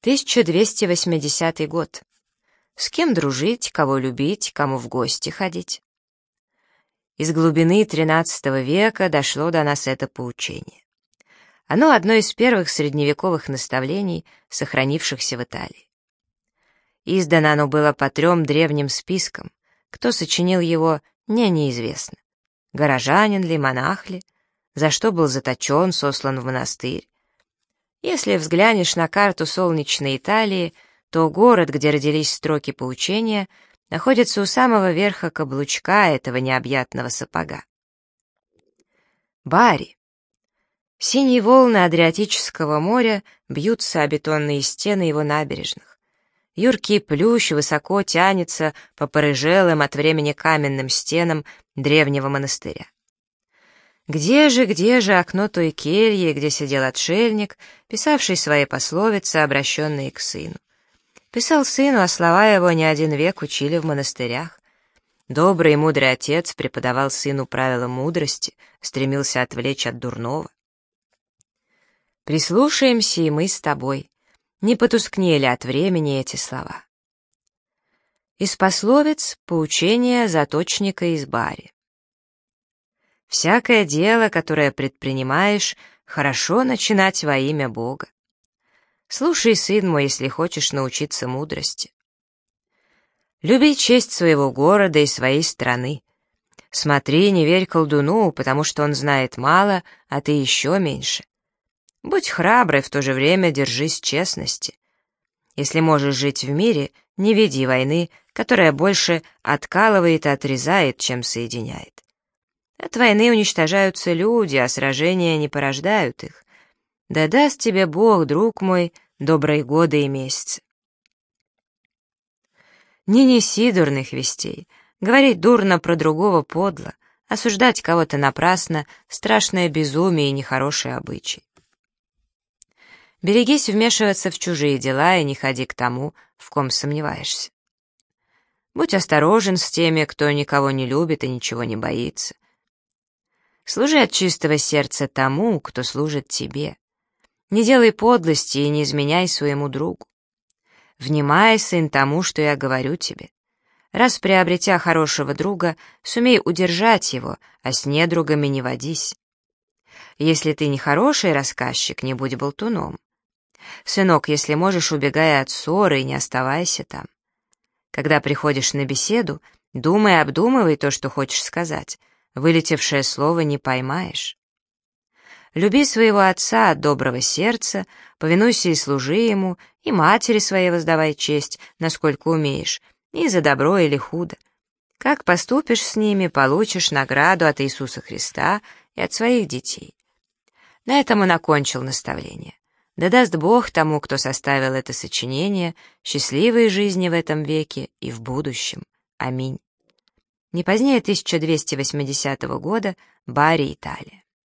1280 год. С кем дружить, кого любить, кому в гости ходить? Из глубины XIII века дошло до нас это поучение. Оно одно из первых средневековых наставлений, сохранившихся в Италии. Издано оно было по 3 древним спискам. Кто сочинил его, мне неизвестно. Горожанин ли, монах ли, за что был заточен, сослан в монастырь. Если взглянешь на карту солнечной Италии, то город, где родились строки поучения, находится у самого верха каблучка этого необъятного сапога. Бари. Синие волны Адриатического моря бьются о бетонные стены его набережных. Юркий плющ высоко тянется по порыжелым от времени каменным стенам древнего монастыря. Где же окно той кельи, где сидел отшельник, писавший свои пословицы, обращенные к сыну? Писал сыну, а слова его не один век учили в монастырях. Добрый и мудрый отец преподавал сыну правила мудрости, стремился отвлечь от дурного. Прислушаемся и мы с тобой. Не потускнели от времени эти слова. Из пословиц поучение заточника из Бари. Всякое дело, которое предпринимаешь, хорошо начинать во имя Бога. Слушай, сын мой, если хочешь научиться мудрости. Люби честь своего города и своей страны. Смотри, не верь колдуну, потому что он знает мало, а ты еще меньше. Будь храбрый, в то же время держись честности. Если можешь жить в мире, не веди войны, которая больше откалывает и отрезает, чем соединяет. От войны уничтожаются люди, а сражения не порождают их. Да даст тебе Бог, друг мой, добрые годы и месяцы. Не неси дурных вестей. Говорить дурно про другого подло, осуждать кого-то напрасно — страшное безумие и нехороший обычай. Берегись вмешиваться в чужие дела и не ходи к тому, в ком сомневаешься. Будь осторожен с теми, кто никого не любит и ничего не боится. Служи от чистого сердца тому, кто служит тебе. Не делай подлости и не изменяй своему другу. Внимай, сын, тому, что я говорю тебе. Раз приобретя хорошего друга, сумей удержать его, а с недругами не водись. Если ты не хороший рассказчик, не будь болтуном. Сынок, если можешь, убегай от ссоры и не оставайся там. Когда приходишь на беседу, думай, обдумывай то, что хочешь сказать. Вылетевшее слово не поймаешь. Люби своего отца от доброго сердца, повинуйся и служи ему, и матери своей воздавай честь, насколько умеешь, и за добро или худо. Как поступишь с ними, получишь награду от Иисуса Христа и от своих детей. На этом он окончил наставление. Да даст Бог тому, кто составил это сочинение, счастливой жизни в этом веке и в будущем. Аминь. Не позднее 1280 года, Бари, Италия.